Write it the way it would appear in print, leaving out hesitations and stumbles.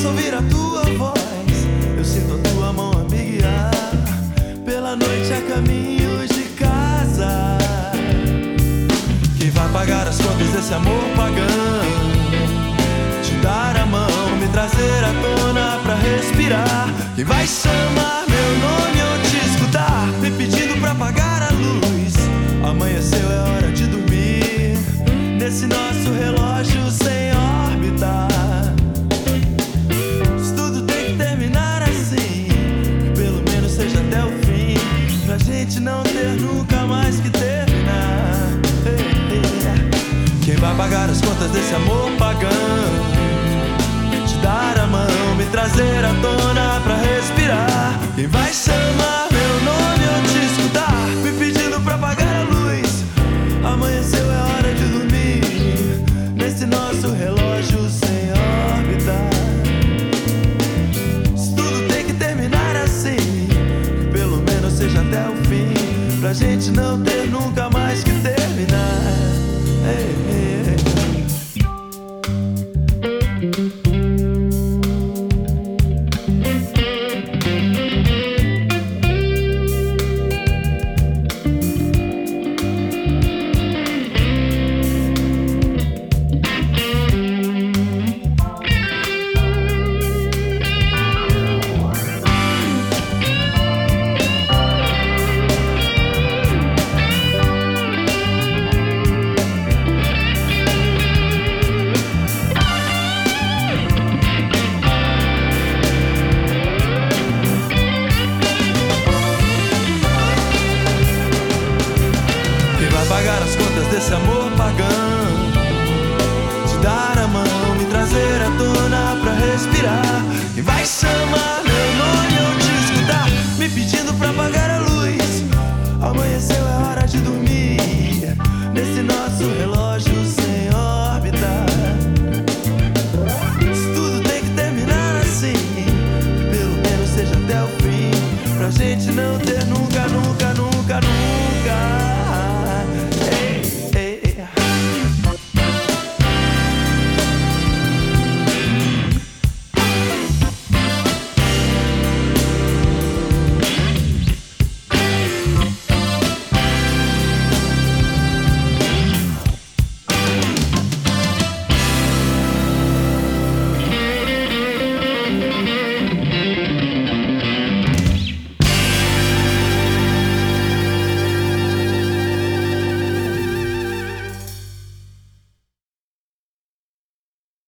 posso ouvir a tua voz, eu sinto a tua mão a me guiar pela noite a caminhos de casa. Quem vai pagar as contas desse amor pagão? Te dar a mão, me trazer à tona pra respirar. Quem vai chamar meu nome ou te escutar, me pedindo pra apagar a luz? Amanheceu, é hora de dormir nesse nosso relógio sem órbita. Isso tudo tem que terminar assim, que pelo menos seja até o fim, pra gente não ter nunca mais que terminar. Quem vai pagar as contas desse amor pagão? Te dar a mão, me trazer à tona pra respirar. Quem vai chamar